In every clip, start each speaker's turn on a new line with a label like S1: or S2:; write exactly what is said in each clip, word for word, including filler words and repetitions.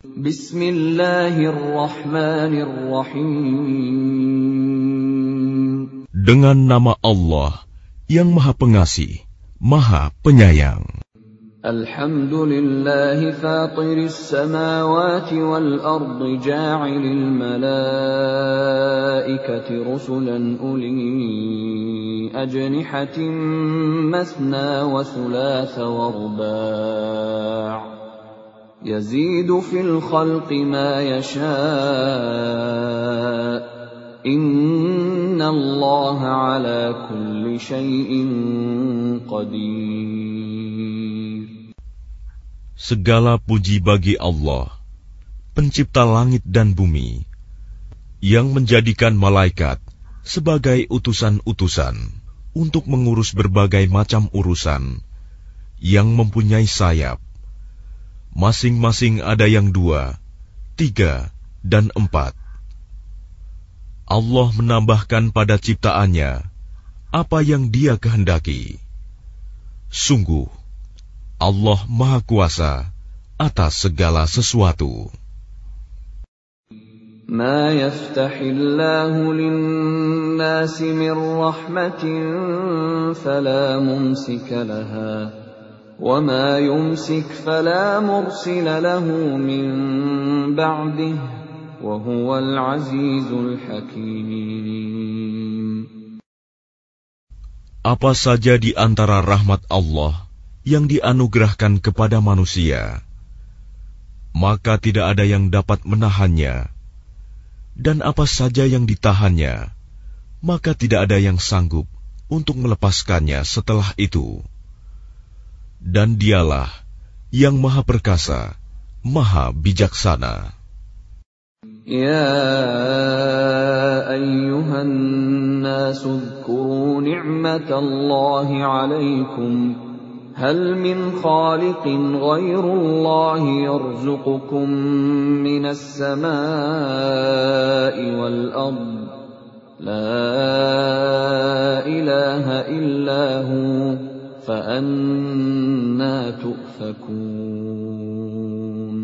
S1: Bismillahirrahmanirrahim.
S2: Dengan nama Allah yang Maha Pengasih, Maha Penyayang.
S1: Alhamdulillahi fatiris samawati wal ardi ja'ilil malaikati rusulan uli ajnihatin masna wa thulatha wa ruba' yazidu fil khalqi ma yasha' inna Allaha ala kulli syai'in qadir.
S2: Segala puji bagi Allah, pencipta langit dan bumi, yang menjadikan malaikat sebagai utusan-utusan untuk mengurus berbagai macam urusan, yang mempunyai sayap. Masing-masing ada yang dua, tiga, dan empat. Allah menambahkan pada ciptaannya apa yang Dia kehendaki. Sungguh, Allah Maha Kuasa atas segala sesuatu.
S1: Ma yaftahillahu lin-nasi min rahmatin fala mumsika laha wa ma yumsik fala mursila lahu min ba'dihi wa huwal azizul hakim.
S2: Apa saja di antara rahmat Allah yang dianugerahkan kepada manusia, maka tidak ada yang dapat menahannya, dan apa saja yang ditahannya, maka tidak ada yang sanggup untuk melepaskannya setelah itu. Dan Dialah yang Maha Perkasa, Maha Bijaksana.
S1: Ya ayyuhan nasu dzkuru ni'matallahi 'alaikum هل من خالق غير الله يرزقكم من السماء والأرض لا إله إلا هو فأنى تؤفكون.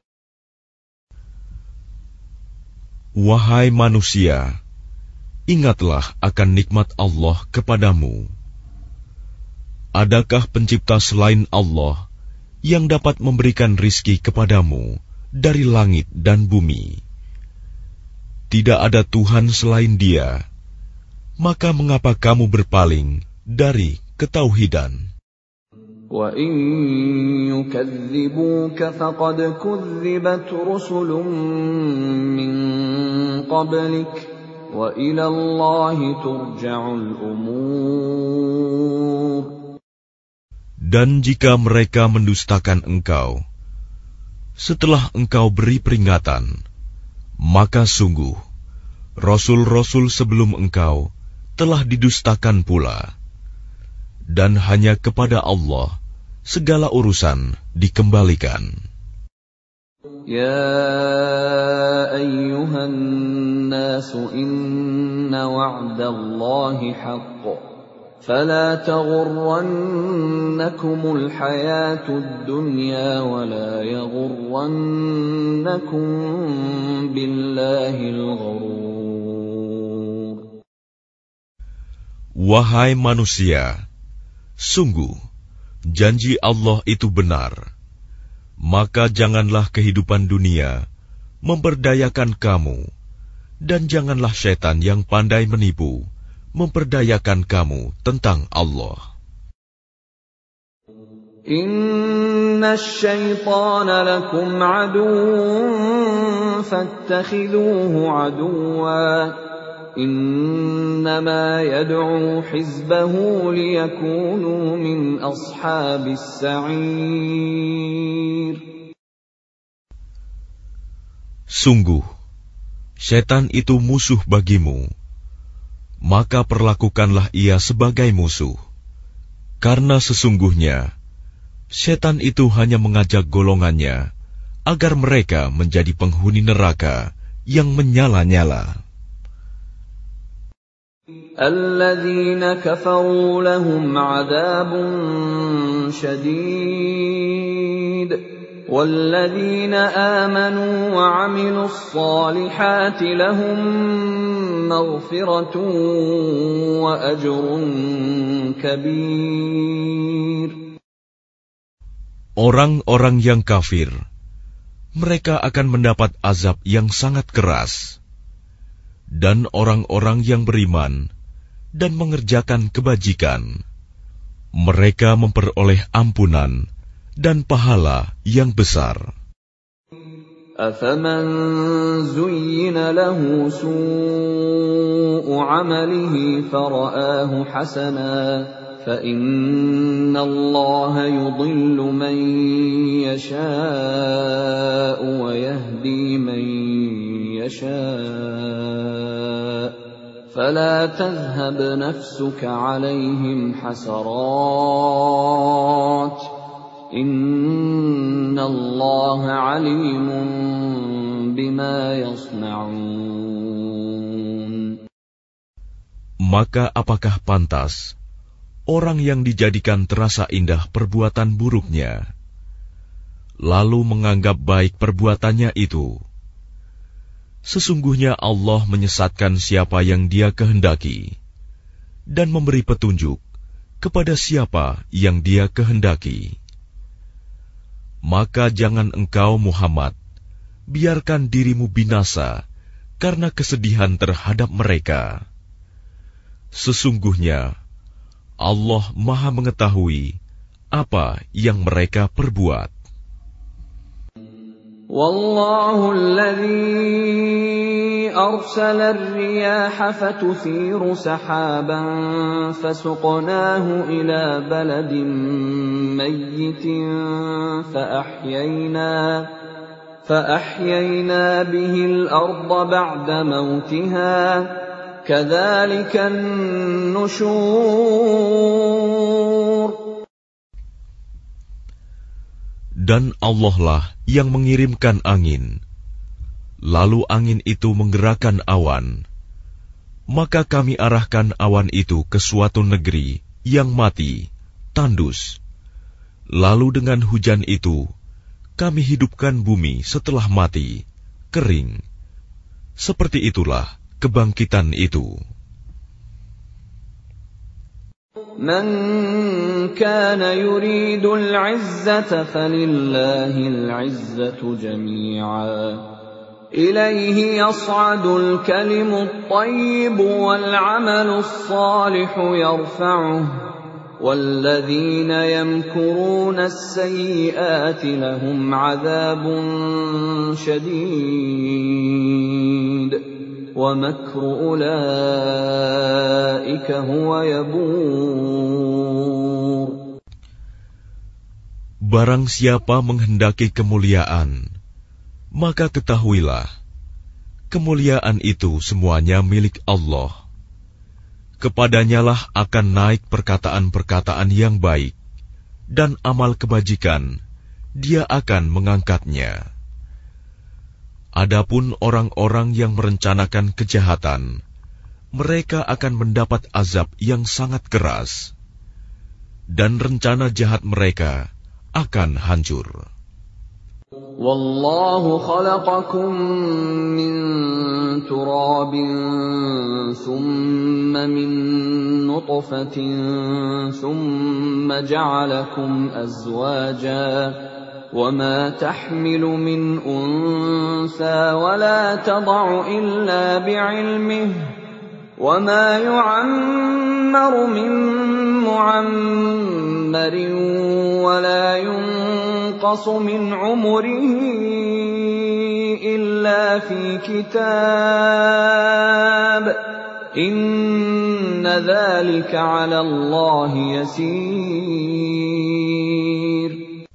S2: Wahai manusia, ingatlah akan nikmat Allah kepadamu. Adakah pencipta selain Allah yang dapat memberikan rizki kepadamu dari langit dan bumi? Tidak ada Tuhan selain Dia. Maka mengapa kamu berpaling dari ketauhidan?
S1: Wa in yukadzibuka faqad kudzibat rusulun min qablik wa ila Allahi turja'ul umur.
S2: Dan jika mereka mendustakan engkau, setelah engkau beri peringatan, maka sungguh, Rasul-Rasul sebelum engkau telah didustakan pula. Dan hanya kepada Allah segala urusan dikembalikan.
S1: Ya ayyuhan nasu inna wa'dallahi haqq. فلا تغرنكم الحياة الدنيا ولا يغرنكم بالله الغرور.
S2: Wahai manusia, sungguh janji Allah itu benar. Maka janganlah kehidupan dunia memperdayakan kamu, dan janganlah syaitan yang pandai menipu memperdayakan kamu tentang Allah.
S1: Inna syaitana lakum aduwwun fattakhidhuhu aduwwa. Innama yad'u hizbahu liyakunu min ashabis sa'ir.
S2: Sungguh, syaitan itu musuh bagimu. Maka perlakukanlah ia sebagai musuh, karena sesungguhnya syaitan itu hanya mengajak golongannya agar mereka menjadi penghuni neraka yang menyala-nyala.
S1: Alladzina kafaru lahum 'adzabun syadid وَالَّذِينَ آمَنُوا وَعَمِلُوا الصَّالِحَاتِ لَهُم مَّغْفِرَةٌ وَأَجْرٌ كَبِيرٌ.
S2: Orang-orang yang kafir, mereka akan mendapat azab yang sangat keras. Dan orang-orang yang beriman dan mengerjakan kebajikan, mereka memperoleh ampunan dan pahala yang besar.
S1: أَفَمَنْ زُيِّنَ لَهُ سُوءُ عَمَلِهِ فَرَآهُ حَسَنًا فَإِنَّ اللَّهَ يُضِلُّ مَن يَشَاءُ وَيَهْدِي مَن يَشَاءُ فَلَا تَذْهَبْ نَفْسُكَ عَلَيْهِمْ حَسَرَاتٍ إِنَّ اللَّهَ عَلِيمٌ بِمَا يَصْنَعُونَ.
S2: Maka apakah pantas orang yang dijadikan terasa indah perbuatan buruknya, lalu menganggap baik perbuatannya itu? Sesungguhnya Allah menyesatkan siapa yang Dia kehendaki dan memberi petunjuk kepada siapa yang Dia kehendaki. Maka jangan engkau Muhammad biarkan dirimu binasa karena kesedihan terhadap mereka. Sesungguhnya Allah Maha mengetahui apa yang mereka perbuat.
S1: Wallahu alladhi arsala ar-riyaha fatuthiru sahaban fasuqnahu ila baladin mayyitin fa-ahyayna fa-ahyayna bihi al-ardha ba'da mawtiha kadzalika an-nushur.
S2: Dan Allah lah yang mengirimkan angin, lalu angin itu menggerakkan awan, maka kami arahkan awan itu ke suatu negeri yang mati, tandus. Lalu dengan hujan itu, kami hidupkan bumi setelah mati, kering. Seperti itulah kebangkitan itu.
S1: Man kana yuridu al-'izzata falillahi al-'izzatu jami'a. Ilayhi yas'adu al-kalimu at-tayyibu wal-'amalu as-salihu yarfa'uhu. وَالَّذِينَ يَمْكُرُونَ السَّيِّئَاتِ لَهُمْ عَذَابٌ شَدِيدٌ وَمَكْرُ أُولَئِكَ هُوَ يَبُورُ.
S2: Barang siapa menghendaki kemuliaan, maka ketahuilah, kemuliaan itu semuanya milik Allah. Kepadanyalah akan naik perkataan-perkataan yang baik, dan amal kebajikan, Dia akan mengangkatnya. Adapun orang-orang yang merencanakan kejahatan, mereka akan mendapat azab yang sangat keras, dan rencana jahat mereka akan hancur.
S1: Wallahu khalaqakum min turabin thumma min nutfatin thumma ja'alakum azwaja wa ma tahmilu min untha wa la tad'u illa bi'ilmihi wa ma yu'ammaru min mu'ammarin wa la yunqasu min umrihi illa fi kitab inna dhalika 'ala Allah yasir.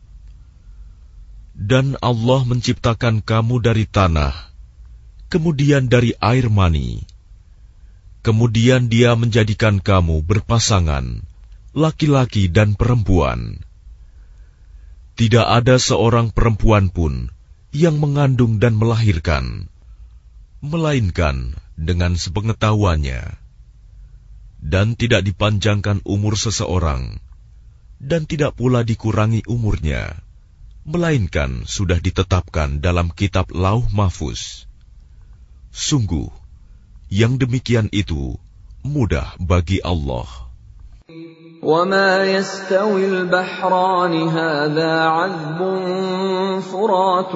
S2: Dan Allah menciptakan kamu dari tanah, kemudian dari air mani. Kemudian Dia menjadikan kamu berpasangan, laki-laki dan perempuan. Tidak ada seorang perempuan pun yang mengandung dan melahirkan, melainkan dengan sepengetahuannya. Dan tidak dipanjangkan umur seseorang, dan tidak pula dikurangi umurnya, melainkan sudah ditetapkan dalam kitab Lauh Mahfuz. Sungguh, yang demikian itu mudah bagi Allah.
S1: وَمَا يَسْتَوِي الْبَحْرَانِ هَذَا عَذْبٌ فُرَاتٌ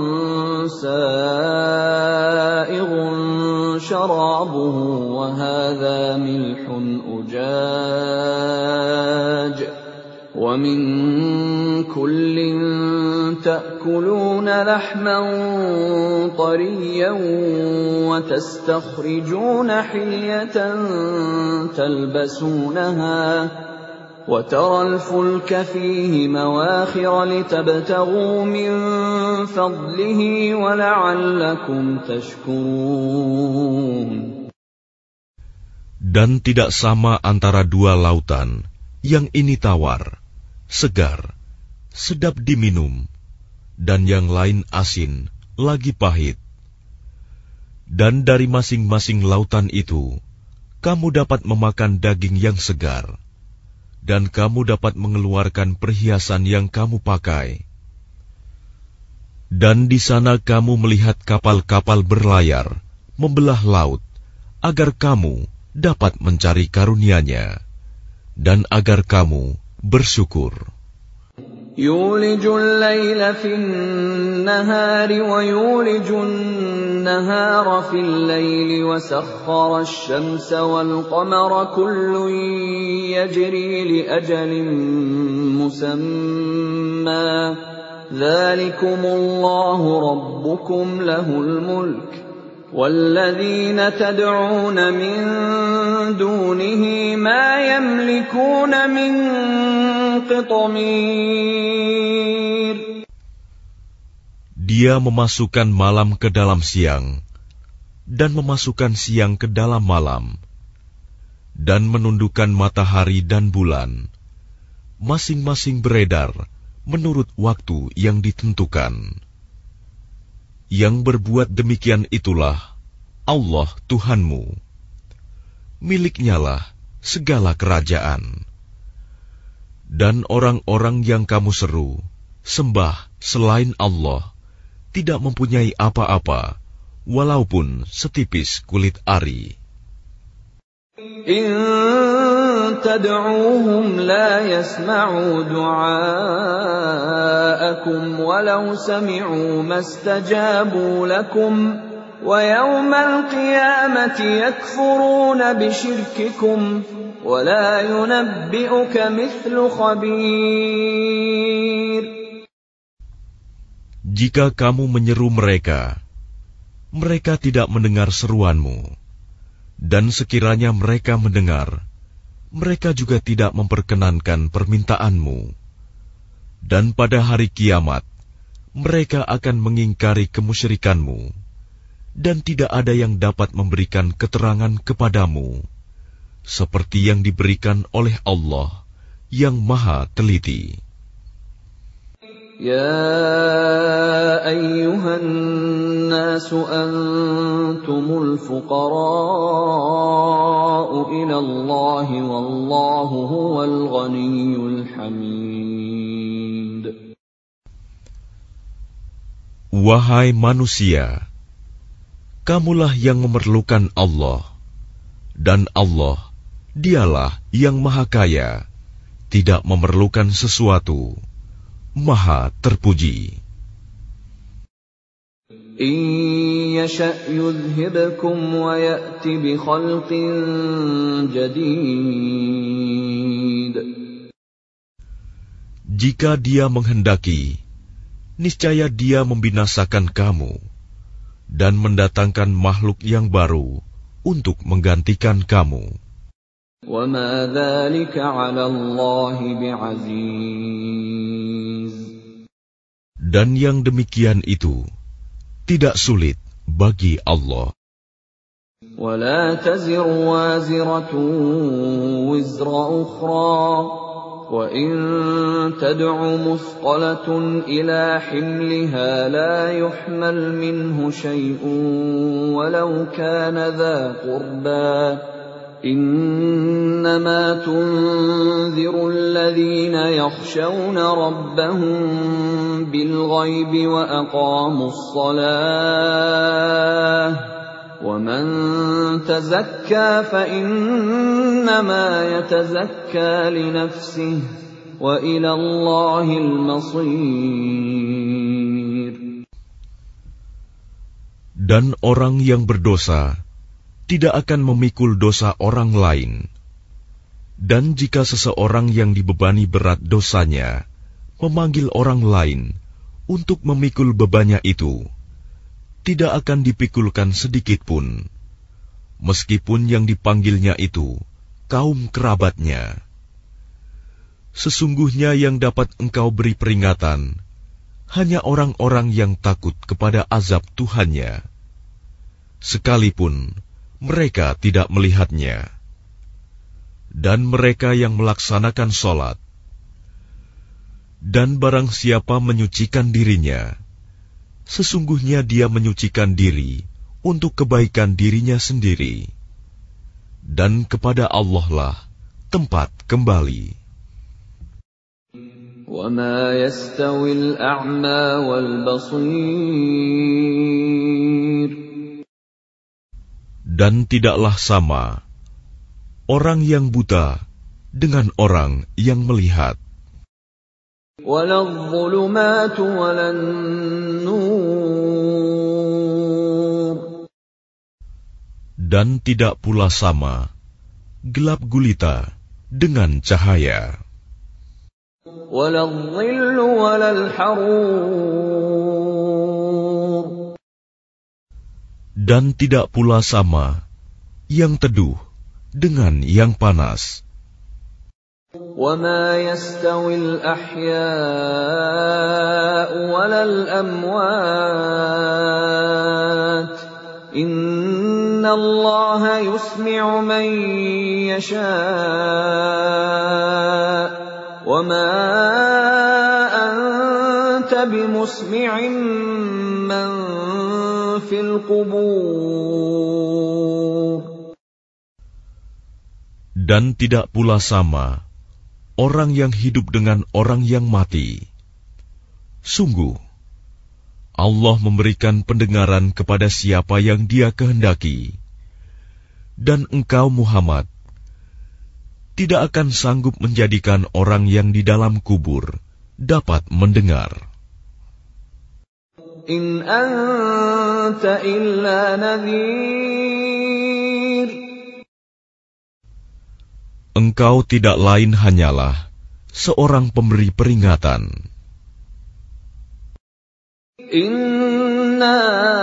S1: سَائِغٌ شَرَابُهُ وَهَذَا مِلْحٌ أُجَاجٌ وَمِنْ كُلٍّ تَأْكُلُونَ لَحْمًا طَرِيًّا وَتَسْتَخْرِجُونَ حِلْيَةً تَلْبَسُونَهَا وَتَرَى الْفُلْكَ فِيهِ مَوَاخِرَ لِتَبْتَغُوا مِنْ فَضْلِهِ وَلَعَلَّكُمْ تَشْكُرُونَ.
S2: Dan tidak sama antara dua lautan, yang ini tawar, segar, sedap diminum, dan yang lain asin, lagi pahit. Dan dari masing-masing lautan itu, kamu dapat memakan daging yang segar, dan kamu dapat mengeluarkan perhiasan yang kamu pakai. Dan di sana kamu melihat kapal-kapal berlayar, membelah laut, agar kamu dapat mencari karunia-Nya, dan agar kamu bersyukur.
S1: يُولِجُ اللَّيْلَ فِي النَّهَارِ وَيُولِجُ النَّهَارَ فِي اللَّيْلِ وَسَخَّرَ الشَّمْسَ وَالْقَمَرَ كُلٌّ يَجْرِي لِأَجَلٍ مُّسَمًّى ذَلِكُمُ اللَّهُ رَبُّكُمْ لَهُ الْمُلْكُ وَالَّذِينَ تَدْعُونَ مِن دُونِهِ مَا يَمْلِكُونَ مِن قِطْمِيرٍ.
S2: Dia memasukkan malam ke dalam siang, dan memasukkan siang ke dalam malam, dan menundukkan matahari dan bulan, masing-masing beredar menurut waktu yang ditentukan. Yang berbuat demikian itulah Allah Tuhanmu. Miliknyalah segala kerajaan. Dan orang-orang yang kamu seru, sembah selain Allah, tidak mempunyai apa-apa, walaupun setipis kulit ari.
S1: إِن تَدْعُوهُمْ لَا يَسْمَعُوا دُعَاءَكُمْ وَلَوْ سَمِعُوا مَا اسْتَجَابُوا لَكُمْ وَيَوْمَ الْقِيَامَةِ يَكْفُرُونَ بِشِرْكِكُمْ وَلَا يُنَبِّئُكَ مِثْلُ خَبِيرٍ.
S2: Jika kamu menyeru mereka, mereka tidak mendengar seruanmu. Dan sekiranya mereka mendengar, mereka juga tidak memperkenankan permintaanmu. Dan pada hari kiamat, mereka akan mengingkari kemusyrikanmu, dan tidak ada yang dapat memberikan keterangan kepadamu, seperti yang diberikan oleh Allah yang Maha Teliti.
S1: يَا أَيُّهَا النَّاسُ أَنْتُمُ الْفُقَرَاءُ إِلَى اللَّهِ وَاللَّهُ هُوَ الْغَنِيُّ الْحَمِيدُ.
S2: Wahai manusia, kamulah yang memerlukan Allah, dan Allah, Dialah yang Maha Kaya, tidak memerlukan sesuatu, Maha terpuji.
S1: إِن يَشَأْ يُذْهِبْكُمْ وَيَأْتِ بِخَلْقٍ جَدِيدٍ.
S2: Jika Dia menghendaki, niscaya Dia membinasakan kamu dan mendatangkan makhluk yang baru untuk menggantikan kamu.
S1: وَمَا ذَلِكَ عَلَى اللَّهِ بِعَزِيزٍ.
S2: Dan yang demikian itu tidak sulit bagi Allah.
S1: وَلَا تَزِرُ وَازِرَةٌ وِزْرَ أُخْرَى وَإِن تَدْعُ مُثْقَلَةٌ إِلَى حِمْلِهَا لَا يُحْمَلْ مِنْهُ شَيْءٌ وَلَوْ كَانَ ذَا قُرْبَى إِنَّمَا تُنذِرُ الَّذِينَ يَخْشَوْنَ رَبَّهُم بِالْغَيْبِ وَأَقَامُوا الصَّلَاةَ وَمَنْ تَزَكَّى فَإِنَّمَا يَتَزَكَّى لِنَفْسِهِ وَإِلَى اللَّهِ الْمَصِيرُ.
S2: Dan orang yang berdosa tidak akan memikul dosa orang lain. Dan jika seseorang yang dibebani berat dosanya memanggil orang lain untuk memikul bebannya itu, tidak akan dipikulkan sedikit pun, meskipun yang dipanggilnya itu kaum kerabatnya. Sesungguhnya yang dapat engkau beri peringatan hanya orang-orang yang takut kepada azab Tuhannya, sekalipun mereka tidak melihatnya. Dan mereka yang melaksanakan sholat. Dan barang siapa menyucikan dirinya, sesungguhnya dia menyucikan diri untuk kebaikan dirinya sendiri. Dan kepada Allah lah tempat kembali.
S1: وَمَا يَسْتَوِي الْأَعْمَى وَالْبَصِيرُ.
S2: Dan tidaklah sama orang yang buta dengan orang yang melihat.
S1: وَلَا الظُّلُمَاتُ وَلَا النُّورُ.
S2: Dan tidak pula sama gelap gulita dengan cahaya.
S1: وَلَا الظِّلُّ وَلَا الْحَرُورُ.
S2: Dan tidak pula sama yang teduh dengan yang panas.
S1: وَمَا يَسْتَوِي الْأَحْيَاءُ وَلَا الْأَمْوَاتُ إِنَّ اللَّهَ يُسْمِعُ مَن يَشَاءُ وَمَا أَنتَ بِمُسْمِعٍ مَّن فِي الْقُبُورِ.
S2: Dan tidak pula sama orang yang hidup dengan orang yang mati. Sungguh, Allah memberikan pendengaran kepada siapa yang Dia kehendaki. Dan engkau Muhammad tidak akan sanggup menjadikan orang yang di dalam kubur dapat mendengar.
S1: In anta illa nadhir.
S2: Engkau tidak lain hanyalah seorang pemberi peringatan.
S1: Inna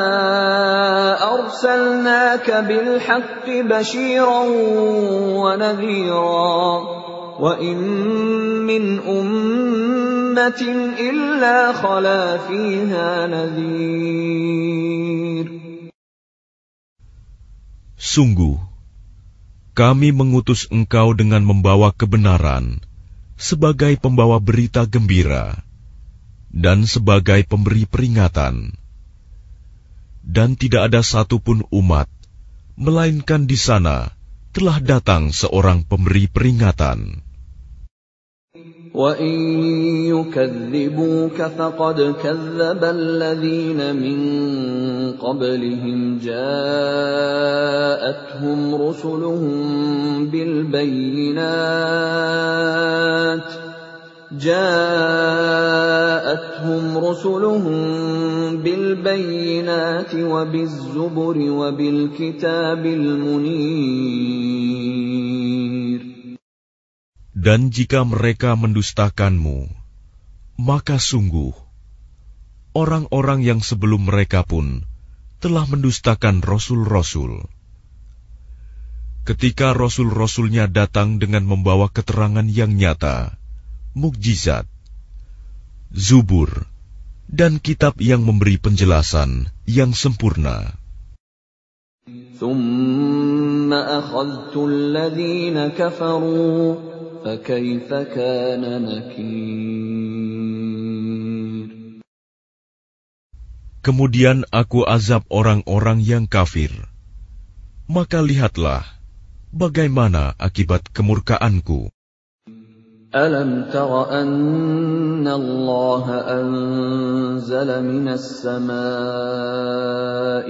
S1: arsalnaka bil haqqi bashiran wa nadhira wa in min ummatin illa khala fiha nadhir.
S2: Sungguh, kami mengutus engkau dengan membawa kebenaran sebagai pembawa berita gembira dan sebagai pemberi peringatan. Dan tidak ada satupun umat, melainkan di sana telah datang seorang pemberi peringatan.
S1: وَإِن يُكَذِّبُوكَ فَقَدْ كَذَّبَ الَّذِينَ مِن قَبْلِهِمْ جَاءَتْهُمْ رُسُلُهُم بِالْبَيِّنَاتِ جاءتهم رسلهم بالبينات وبالزبر وبالكتاب المنير.
S2: Dan jika mereka mendustakanmu, maka sungguh orang-orang yang sebelum mereka pun telah mendustakan rasul-rasul. Ketika rasul-rasulnya datang dengan membawa keterangan yang nyata, mukjizat, zubur, dan kitab yang memberi penjelasan yang sempurna.
S1: ثُمَّ أَخَذْتُ الَّذِينَ كَفَرُوا فَكَيْفَ كَانَ نَكِيرِ.
S2: Kemudian aku azab orang-orang yang kafir. Maka lihatlah bagaimana akibat kemurkaanku.
S1: أَلَمْ تَرَ أَنَّ اللَّهَ أَنزَلَ مِنَ السَّمَاءِ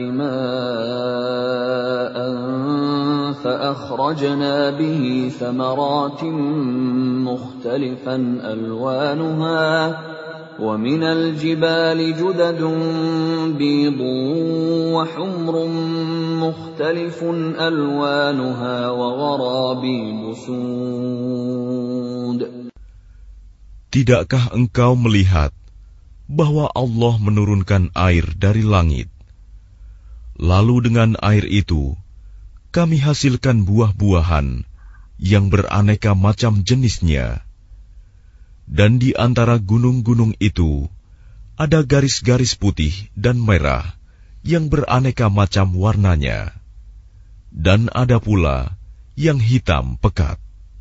S1: مَاءً فَأَخْرَجْنَا بِهِ ثَمَرَاتٍ مُخْتَلِفًا أَلْوَانُهَا وَمِنَ الْجِبَالِ جُدَدٌ بِيضٌ وَحُمْرٌ مُخْتَلِفٌ أَلْوَانُهَا وَغَرَابِيبُ سُودٌ.
S2: Tidakkah engkau melihat bahwa Allah menurunkan air dari langit, lalu dengan air itu kami hasilkan buah-buahan yang beraneka macam jenisnya, dan di antara gunung-gunung itu ada garis-garis putih dan merah yang beraneka macam warnanya, dan ada pula yang hitam pekat.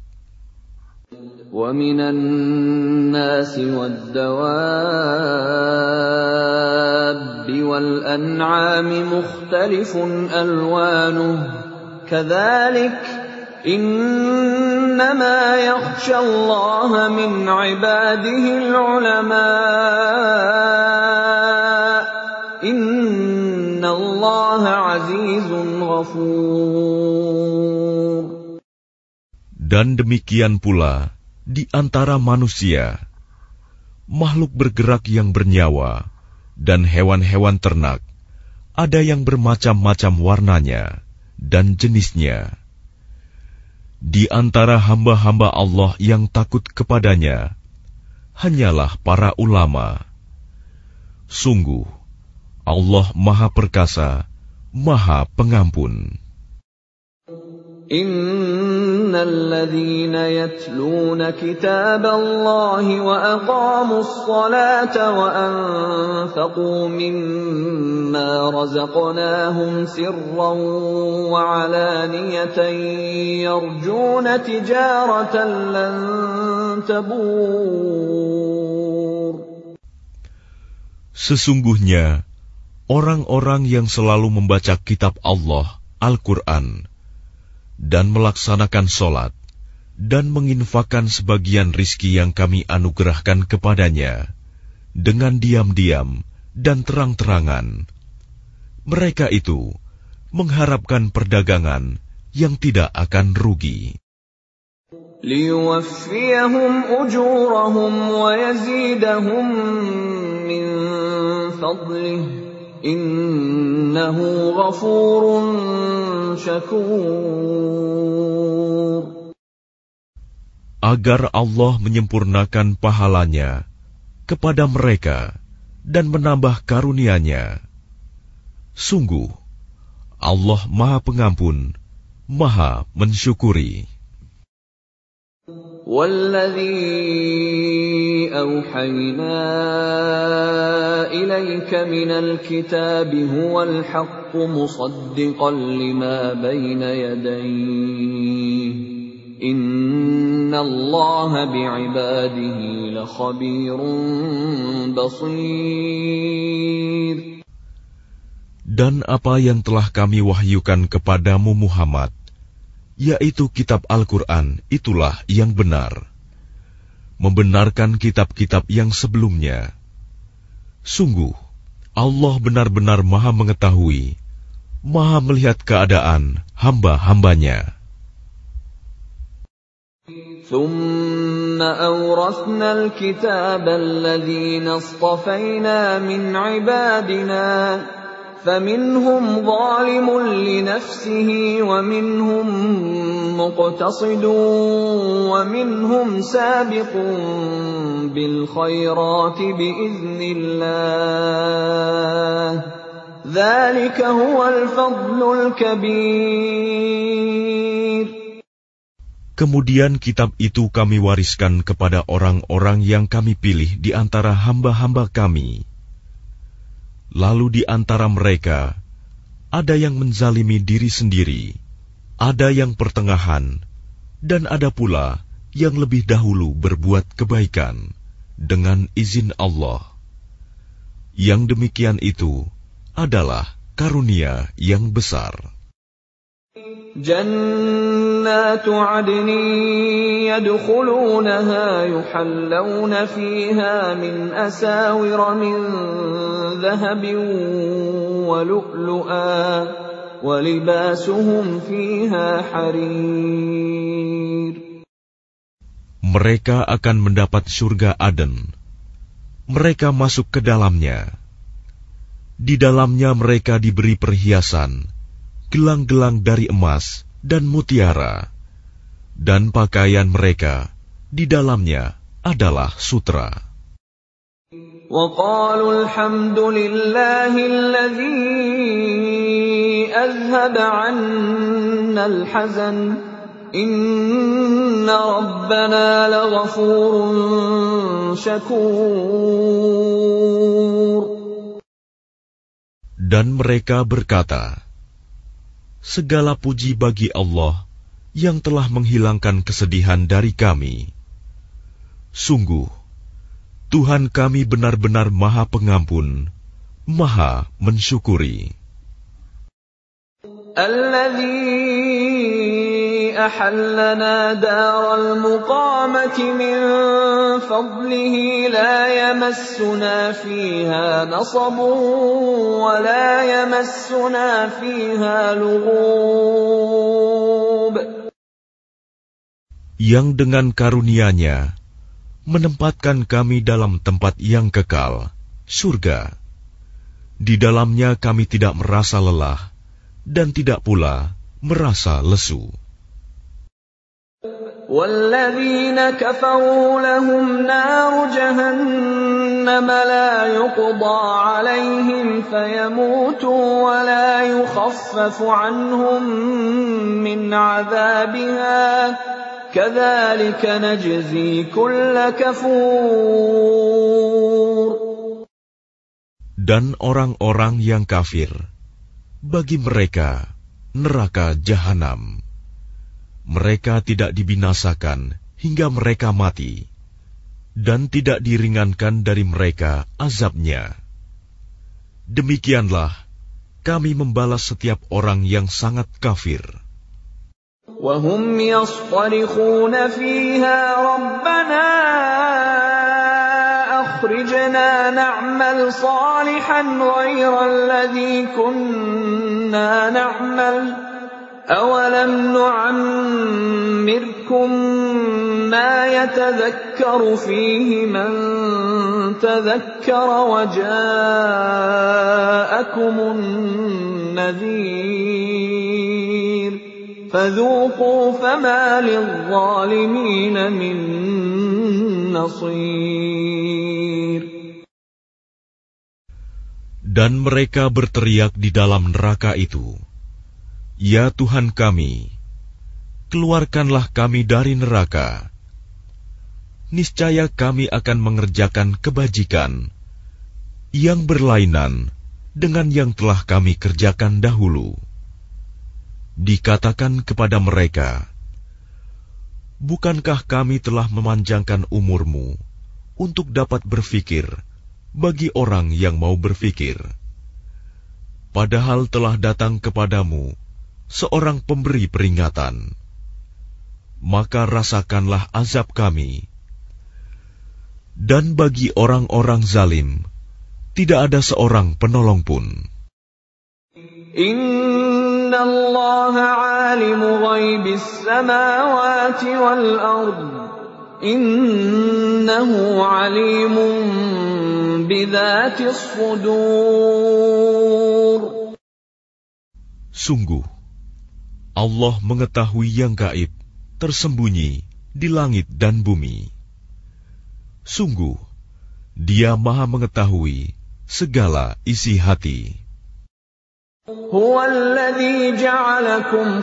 S1: وَمِنَ النَّاسِ وَالدَّوَابِّ وَالْأَنْعَامِ مُخْتَلِفٌ أَلْوَانُهُ كَذَلِكَ إِنَّمَا يَخْشَى اللَّهَ مِنْ عِبَادِهِ الْعُلَمَاءُ إِنَّ اللَّهَ عَزِيزٌ غَفُورٌ.
S2: Dan demikian pula di antara manusia, makhluk bergerak yang bernyawa, dan hewan-hewan ternak, ada yang bermacam-macam warnanya dan jenisnya. Di antara hamba-hamba Allah yang takut kepadanya, hanyalah para ulama. Sungguh, Allah Maha Perkasa, Maha Pengampun.
S1: Innal ladzina yatluna kitaballahi wa aqamus salata wa anfaqu mimma razaqnahum sirran wa alaniyatan yarjuna tijaratan lan tabur.
S2: Sesungguhnya orang-orang yang selalu membaca kitab Allah, Al-Quran, dan melaksanakan sholat, dan menginfakkan sebagian rizki yang kami anugerahkan kepadanya, dengan diam-diam dan terang-terangan. Mereka itu mengharapkan perdagangan yang tidak akan rugi.
S1: لِيُوَفِّيَهُمْ أُجُورَهُمْ وَيَزِيدَهُمْ مِنْ فَضْلِهِ Innahu ghafurun syakur.
S2: Agar Allah menyempurnakan pahalanya kepada mereka dan menambah karunia-Nya. Sungguh, Allah Maha Pengampun, Maha Mensyukuri.
S1: وَالَّذِي أَوْحَيْنَا إِلَيْكَ مِنَ الْكِتَابِ هُوَ الْحَقُّ مُصَدِّقًا لِمَا بَيْنَ يَدَيْهِ إِنَّ اللَّهَ بِعِبَادِهِ لَخَبِيرٌ بَصِيرٌ.
S2: Dan apa yang telah kami wahyukan kepadamu Muhammad, yaitu kitab Al-Quran, itulah yang benar, membenarkan kitab-kitab yang sebelumnya. Sungguh, Allah benar-benar Maha mengetahui, Maha melihat keadaan hamba-hambanya.
S1: ثُمَّ أَوْرَثْنَا الْكِتَابَ الَّذِينَ اصْطَفَيْنَا مِنْ عِبَادِنَا فَمِنْهُمْ ظَالِمٌ لِنَفْسِهِ وَمِنْهُمْ مُقْتَصِدٌ وَمِنْهُمْ سَابِقٌ بِالْخَيْرَاتِ بِإِذْنِ اللَّهِ ذَلِكَ هُوَ الْفَضْلُ الْكَبِيرُ.
S2: Kemudian kitab itu kami wariskan kepada orang-orang yang kami pilih di antara hamba-hamba kami. Lalu di antara mereka, ada yang menzalimi diri sendiri, ada yang pertengahan, dan ada pula yang lebih dahulu berbuat kebaikan dengan izin Allah. Yang demikian itu adalah karunia yang besar.
S1: جنات عدن يدخلونها يحلون فيها من أساور من ذهب ولؤلؤا ولباسهم فيها حرير.
S2: Mereka akan mendapat surga Aden. Mereka masuk ke dalamnya. Di dalamnya mereka diberi perhiasan, gelang-gelang dari emas dan mutiara, dan pakaian mereka di dalamnya adalah sutra.
S1: وَقَالُوا الْحَمْدُ لِلَّهِ الَّذِي أَذْهَبَ عَنَّا الْحَزَنَ إِنَّ رَبَّنَا لَغَفُورٌ شَكُورٌ.
S2: Dan mereka berkata, segala puji bagi Allah yang telah menghilangkan kesedihan dari kami. Sungguh, Tuhan kami benar-benar Maha Pengampun, Maha Mensyukuri.
S1: Alladzi ahallana daral muqamati min fadlihi la yamassuna fiha nasabun wa la yamassuna fiha lughub.
S2: Yang dengan karunia-Nya menempatkan kami dalam tempat yang kekal, surga. Di dalamnya kami tidak merasa lelah dan tidak pula merasa lesu.
S1: وَالَّذِينَ كَفَرُوا لَهُمْ نَارُ جَهَنَّمَ لَا يُقْضَى عَلَيْهِمْ فَيَمُوتُوا وَلَا يُخَفَّفُ عَنْهُمْ مِنْ عَذَابِهَا كَذَلِكَ نَجْزِي كُلَّ كَفُورٍ.
S2: Dan orang-orang yang kafir, bagi mereka neraka jahanam. Mereka tidak dibinasakan hingga mereka mati, dan tidak diringankan dari mereka azabnya. Demikianlah kami membalas setiap orang yang sangat kafir.
S1: وَهُمْ يَصْطَرِخُونَ فِيهَا رَبَّنَا أَخْرِجْنَا نَعْمَلْ صَالِحًا غَيْرَ الَّذِي كُنَّا نَعْمَلُ أَوَلَمْ نُعَمِّرْكُم مَّا يَتَذَكَّرُ فِيهِ مَن تَذَكَّرَ وَجَاءَكُمُ النَّذِيرُ فَذُوقُوا فَمَا لِلظَّالِمِينَ مِن نَّصِيرٍ.
S2: Dan mereka berteriak di dalam neraka itu, ya Tuhan kami, keluarkanlah kami dari neraka. Niscaya kami akan mengerjakan kebajikan yang berlainan dengan yang telah kami kerjakan dahulu. Dikatakan kepada mereka, bukankah kami telah memanjangkan umurmu untuk dapat berfikir bagi orang yang mau berfikir? Padahal telah datang kepadamu seorang pemberi peringatan, maka rasakanlah azab kami. Dan bagi orang-orang zalim, tidak ada seorang penolong pun.
S1: Inna Allah alimu ghaibis samawati wal ard. Innahu alimun bidzatis sudur.
S2: Sungguh, Allah mengetahui yang gaib, tersembunyi di langit dan bumi. Sungguh, Dia Maha mengetahui segala isi hati.
S1: Huwa alladhi ja'alakum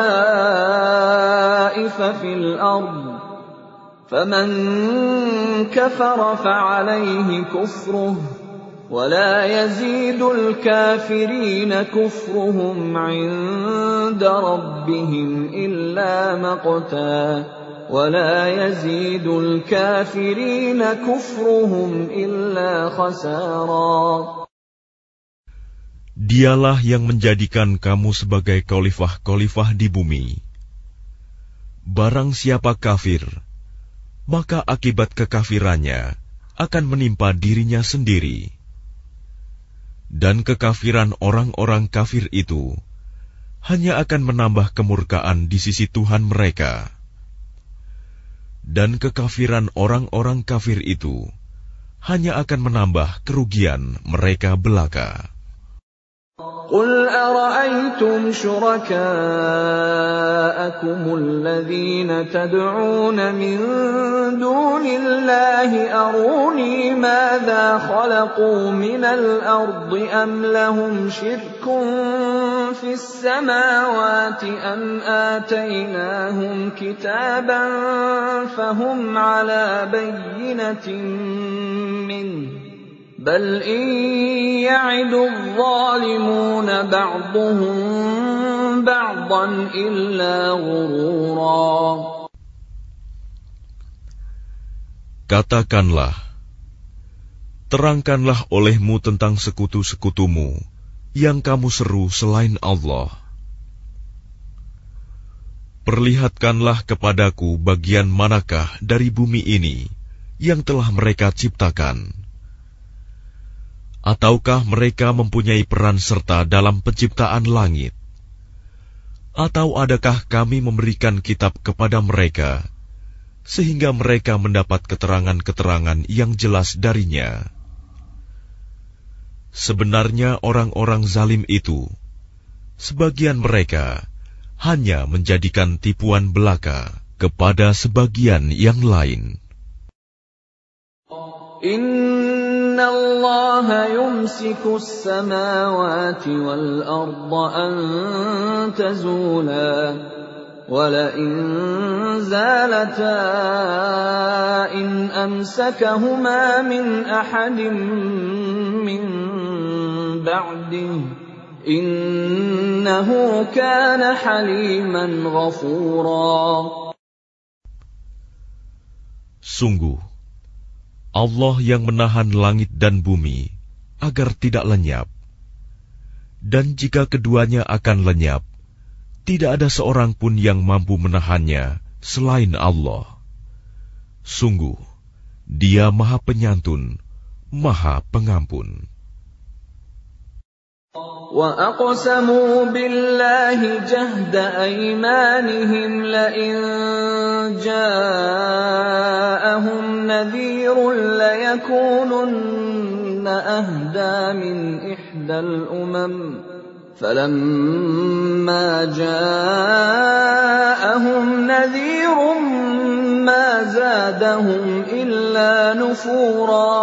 S1: khalaifa fil ard. Faman kafara fa'alayhi kufruh. ولا يزيد الكافرين كفرهم عند ربهم إلا مقتا ولا يزيد الكافرين كفرهم إلا خسارا.
S2: Dialah yang menjadikan kamu sebagai khalifah-khalifah di bumi. Barang siapa kafir, maka akibat kekafirannya akan menimpa dirinya sendiri. Dan kekafiran orang-orang kafir itu hanya akan menambah kemurkaan di sisi Tuhan mereka. Dan kekafiran orang-orang kafir itu hanya akan menambah kerugian mereka belaka.
S1: قل أرأيتم شركاءكم الذين تدعون من دون الله أروني ماذا خلقوا من الأرض أم لهم شرك في السماوات أم آتيناهم كتابا فهم على بينة منه بل إن يعد الظالمون بعضهم بعضا إلا غرورا.
S2: Katakanlah, terangkanlah olehmu tentang sekutu-sekutumu yang kamu seru selain Allah. Perlihatkanlah kepadaku bagian manakah dari bumi ini yang telah mereka ciptakan. Ataukah mereka mempunyai peran serta dalam penciptaan langit? Atau adakah kami memberikan kitab kepada mereka, sehingga mereka mendapat keterangan-keterangan yang jelas darinya? Sebenarnya orang-orang zalim itu, sebagian mereka hanya menjadikan tipuan belaka kepada sebagian yang lain.
S1: Inna Allah yumsiku as-samawati wal arda an tazula wa la in zalata in amsakahuma min ahadin min ba'dihi innahu kana haliman ghafura.
S2: Sungguh Allah yang menahan langit dan bumi agar tidak lenyap. Dan jika keduanya akan lenyap, tidak ada seorang pun yang mampu menahannya selain Allah. Sungguh, Dia Maha Penyantun, Maha Pengampun.
S1: وَأَقْسَمُوا بِاللَّهِ جَهْدَ أَيْمَانِهِمْ لَئِن جَاءَهُمْ نَذِيرٌ لَيَكُونُنَّ أَهْدَىٰ مِنْ إِحْدَى الْأُمَمِ فَلَمَّا جَاءَهُمْ نَذِيرٌ مَا زَادَهُمْ إِلَّا نُفُورًا.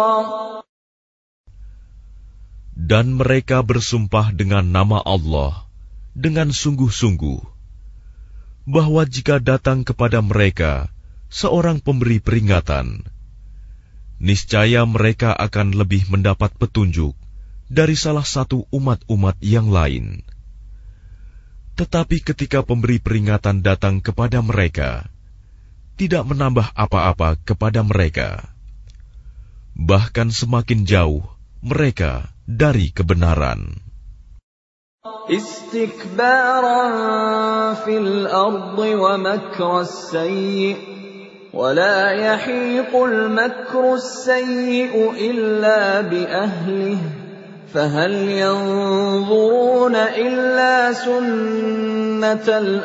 S2: Dan mereka bersumpah dengan nama Allah dengan sungguh-sungguh, bahwa jika datang kepada mereka seorang pemberi peringatan, niscaya mereka akan lebih mendapat petunjuk dari salah satu umat-umat yang lain. Tetapi ketika pemberi peringatan datang kepada mereka, tidak menambah apa-apa kepada mereka, bahkan semakin jauh mereka dari kebenaran.
S1: Istikbaran fil ardi wa makras sayyi wa la yahiqul makras sayyi illa bi ahlihi fahal yanzuruna illa sunnatal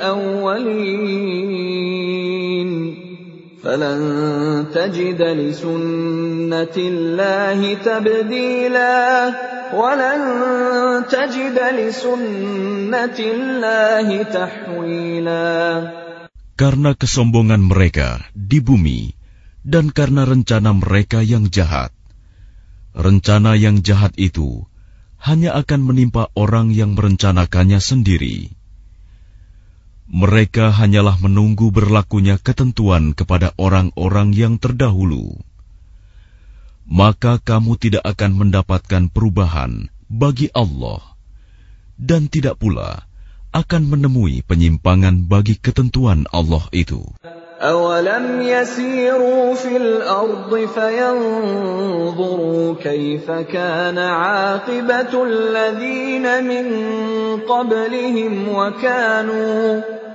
S1: awwalin فَلَن تَجِدَ لِسُنَّةِ اللَّهِ تَبْدِيلًا وَلَن تَجِدَ لِسُنَّةِ اللَّهِ تَحْوِيلًا.
S2: Karena kesombongan mereka di bumi dan karena rencana mereka yang jahat. Rencana yang jahat itu hanya akan menimpa orang yang merencanakannya sendiri. Mereka hanyalah menunggu berlakunya ketentuan kepada orang-orang yang terdahulu. Maka kamu tidak akan mendapatkan perubahan bagi Allah, dan tidak pula akan menemui penyimpangan bagi ketentuan Allah itu.
S1: أَوَلَمْ يَسِيرُوا فِي الْأَرْضِ فَيَنظُرُوا كَيْفَ كَانَ عَاقِبَةُ الَّذِينَ مِن قَبْلِهِمْ وَكَانُوا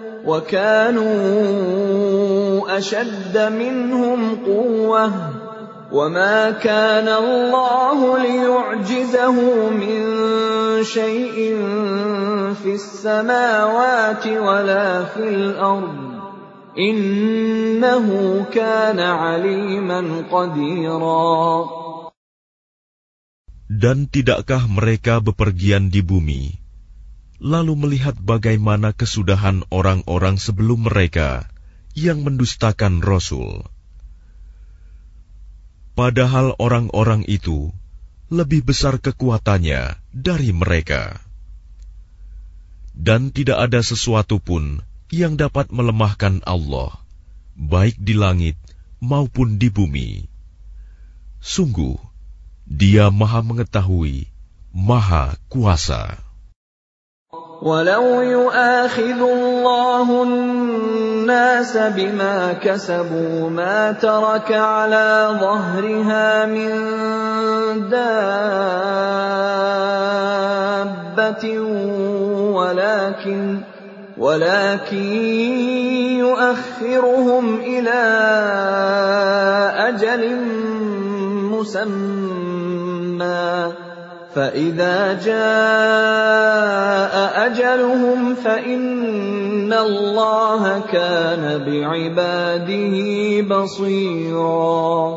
S1: وَكَانُوا أَشَدَّ مِنْهُمْ قُوَّةً وَمَا كَانَ اللَّهُ لِيُعْجِزَهُ مِن شَيْءٍ فِي السَّمَاوَاتِ وَلَا فِي الْأَرْضِ إِنَّهُ كَانَ عَلِيمًا قَدِيرًا.
S2: Dan tidakkah mereka bepergian di bumi, lalu melihat bagaimana kesudahan orang-orang sebelum mereka yang mendustakan Rasul? Padahal orang-orang itu lebih besar kekuatannya dari mereka. Dan tidak ada sesuatu pun yang dapat melemahkan Allah, baik di langit maupun di bumi. Sungguh, Dia Maha Mengetahui, Maha Kuasa.
S1: وَلَوْ يُؤَاخِذُ اللَّهُ النَّاسَ بِمَا كَسَبُوا مَا تَرَكَ عَلَى ظَهْرِهَا مِن دَابَّةٍ وَلَكِنْ وَلَكِنْ يُؤَخِّرُهُمْ إِلَى أَجَلٍ مُّسَمًّى فَإِذَا جَاءَ أَجَلُهُمْ فَإِنَّ اللَّهَ كَانَ بِعِبَادِهِ بَصِيرًا.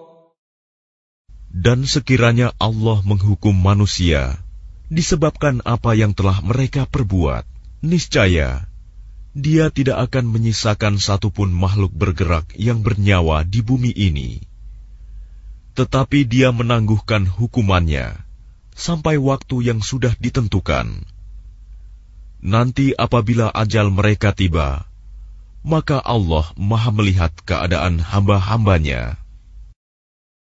S2: Dan sekiranya Allah menghukum manusia disebabkan apa yang telah mereka perbuat, niscaya Dia tidak akan menyisakan satupun makhluk bergerak yang bernyawa di bumi ini. Tetapi Dia menangguhkan hukumannya sampai waktu yang sudah ditentukan. Nanti apabila ajal mereka tiba, maka Allah Maha melihat keadaan hamba-hambanya.